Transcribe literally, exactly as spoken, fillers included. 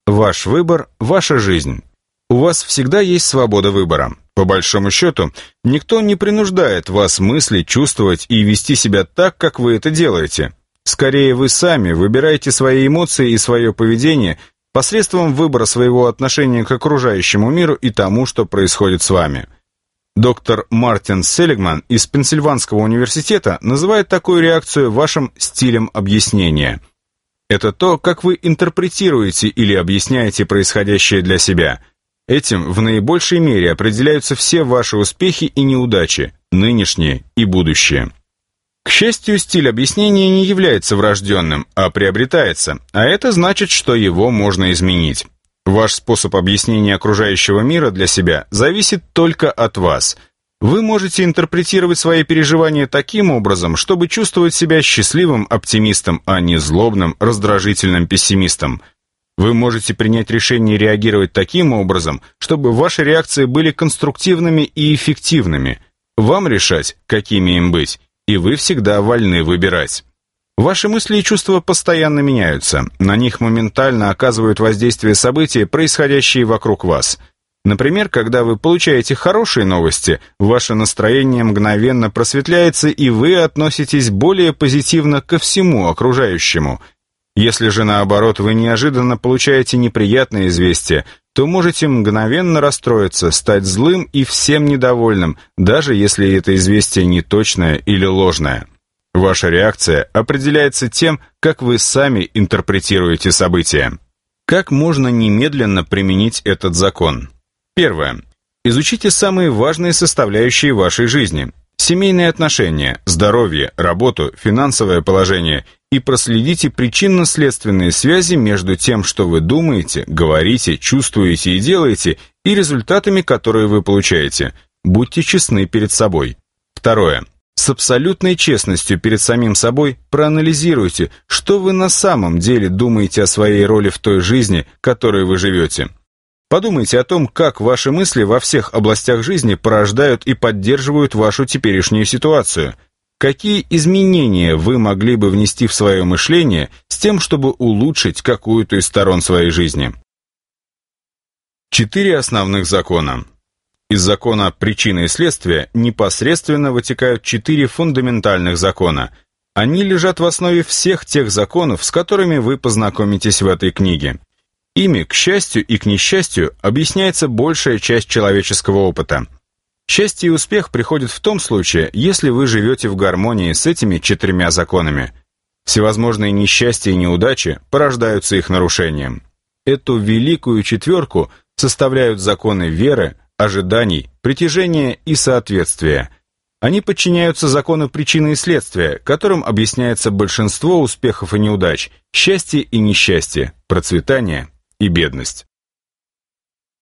Ваш выбор – ваша жизнь. У вас всегда есть свобода выбора. По большому счету, никто не принуждает вас мыслить, чувствовать и вести себя так, как вы это делаете. Скорее, вы сами выбираете свои эмоции и свое поведение посредством выбора своего отношения к окружающему миру и тому, что происходит с вами. Доктор Мартин Селигман из Пенсильванского университета называет такую реакцию вашим стилем объяснения. Это то, как вы интерпретируете или объясняете происходящее для себя. Этим в наибольшей мере определяются все ваши успехи и неудачи, нынешние и будущие. К счастью, стиль объяснения не является врожденным, а приобретается, а это значит, что его можно изменить. Ваш способ объяснения окружающего мира для себя зависит только от вас. Вы можете интерпретировать свои переживания таким образом, чтобы чувствовать себя счастливым оптимистом, а не злобным, раздражительным пессимистом. Вы можете принять решение реагировать таким образом, чтобы ваши реакции были конструктивными и эффективными. Вам решать, какими им быть, и вы всегда вольны выбирать. Ваши мысли и чувства постоянно меняются, на них моментально оказывают воздействие события, происходящие вокруг вас. Например, когда вы получаете хорошие новости, ваше настроение мгновенно просветляется, и вы относитесь более позитивно ко всему окружающему. Если же, наоборот, вы неожиданно получаете неприятное известие, то можете мгновенно расстроиться, стать злым и всем недовольным, даже если это известие неточное или ложное. Ваша реакция определяется тем, как вы сами интерпретируете события. Как можно немедленно применить этот закон? Первое. Изучите самые важные составляющие вашей жизни. Семейные отношения, здоровье, работу, финансовое положение и проследите причинно-следственные связи между тем, что вы думаете, говорите, чувствуете и делаете, и результатами, которые вы получаете. Будьте честны перед собой. Второе. С абсолютной честностью перед самим собой проанализируйте, что вы на самом деле думаете о своей роли в той жизни, которой вы живете. Подумайте о том, как ваши мысли во всех областях жизни порождают и поддерживают вашу теперешнюю ситуацию. Какие изменения вы могли бы внести в свое мышление с тем, чтобы улучшить какую-то из сторон своей жизни? Четыре основных закона. Из закона причины и следствия непосредственно вытекают четыре фундаментальных закона. Они лежат в основе всех тех законов, с которыми вы познакомитесь в этой книге. Ими, к счастью и к несчастью, объясняется большая часть человеческого опыта. Счастье и успех приходят в том случае, если вы живете в гармонии с этими четырьмя законами. Всевозможные несчастья и неудачи порождаются их нарушением. Эту великую четверку составляют законы веры, ожиданий, притяжения и соответствия. Они подчиняются закону причины и следствия, которым объясняется большинство успехов и неудач, счастье и несчастье, процветание и бедность.